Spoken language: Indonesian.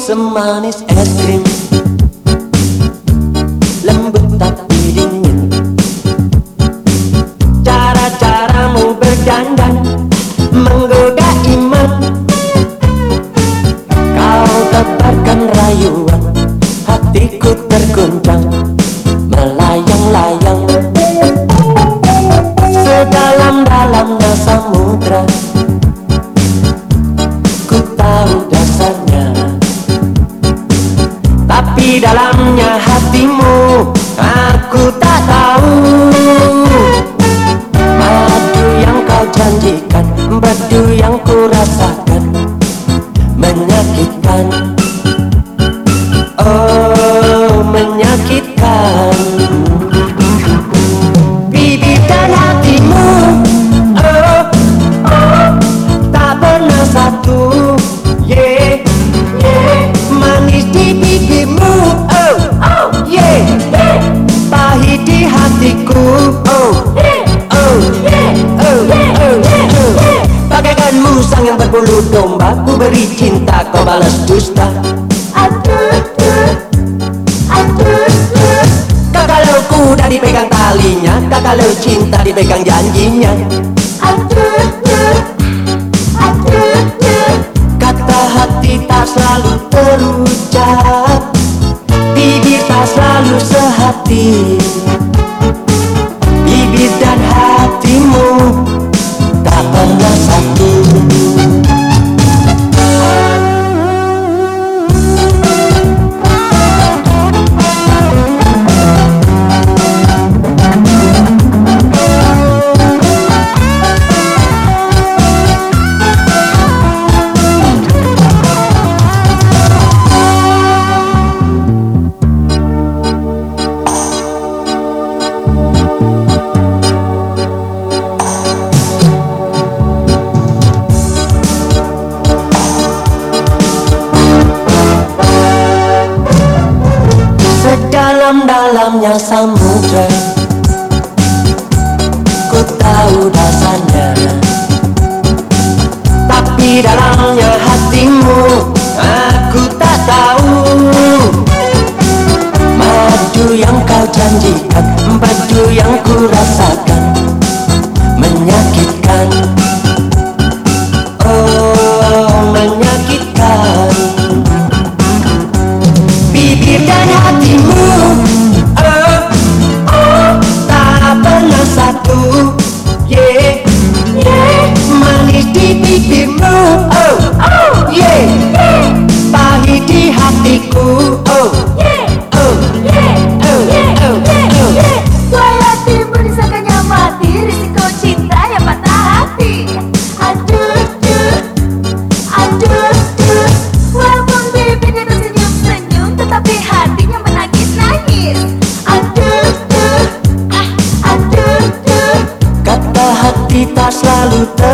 semanis es krim, lembut tapi dingin. Cara-caramu berdandan menggoda iman. Kau tebarkan rayuan, hatiku terguncang, melayang-layang. Sedalam-dalamnya samudra, ku tahu dasarnya, tapi dalamnya hatimu aku tak tahu. Madu yang kau janjikan, badu yang ku rasakan, menyakitkan, oh menyakitkan. Bibir dan hatimu, oh, oh, tak pernah satu. Yeah, yeah, manis di bibirmu, oh, oh, yeah, yeah, pahit di hatiku, oh, yeah, oh, yeah, oh, yeah, oh, yeah, oh. Bagaikan musang yang berbulu domba, ku beri cinta, kau balas dusta. Kalau kuda dipegang talinya, kalau cinta dipegang janjinya. Kata hati tak selalu terucap, bibir tak selalu sehati. Bibir dan hatimu tak pernah satu. Dalam-dalamnya samudra, ku tahu dasarnya, tapi dalamnya hatimu aku tak tahu. Madu yang kau janjikan, badu yang ku rasakan, menyakitkan, oh menyakitkan. Bibir dan hatimu, oh, oh, tak pernah satu. Yeah, yeah, manis di bibirmu, oh, oh, yeah, yeah, pahit di hatiku, oh, yeah, oh, yeah, oh, yeah, oh, yeah, oh, yeah. Suara hatimu disangkanya mati, risiko cinta yang patah hati. Aduh, duh, aduh, duh. Walaupun bibirnya tersenyum-senyum, tetapi hatinya menangis-nangis. Aduh, duh, aduh, duh. Kata hati tak selalu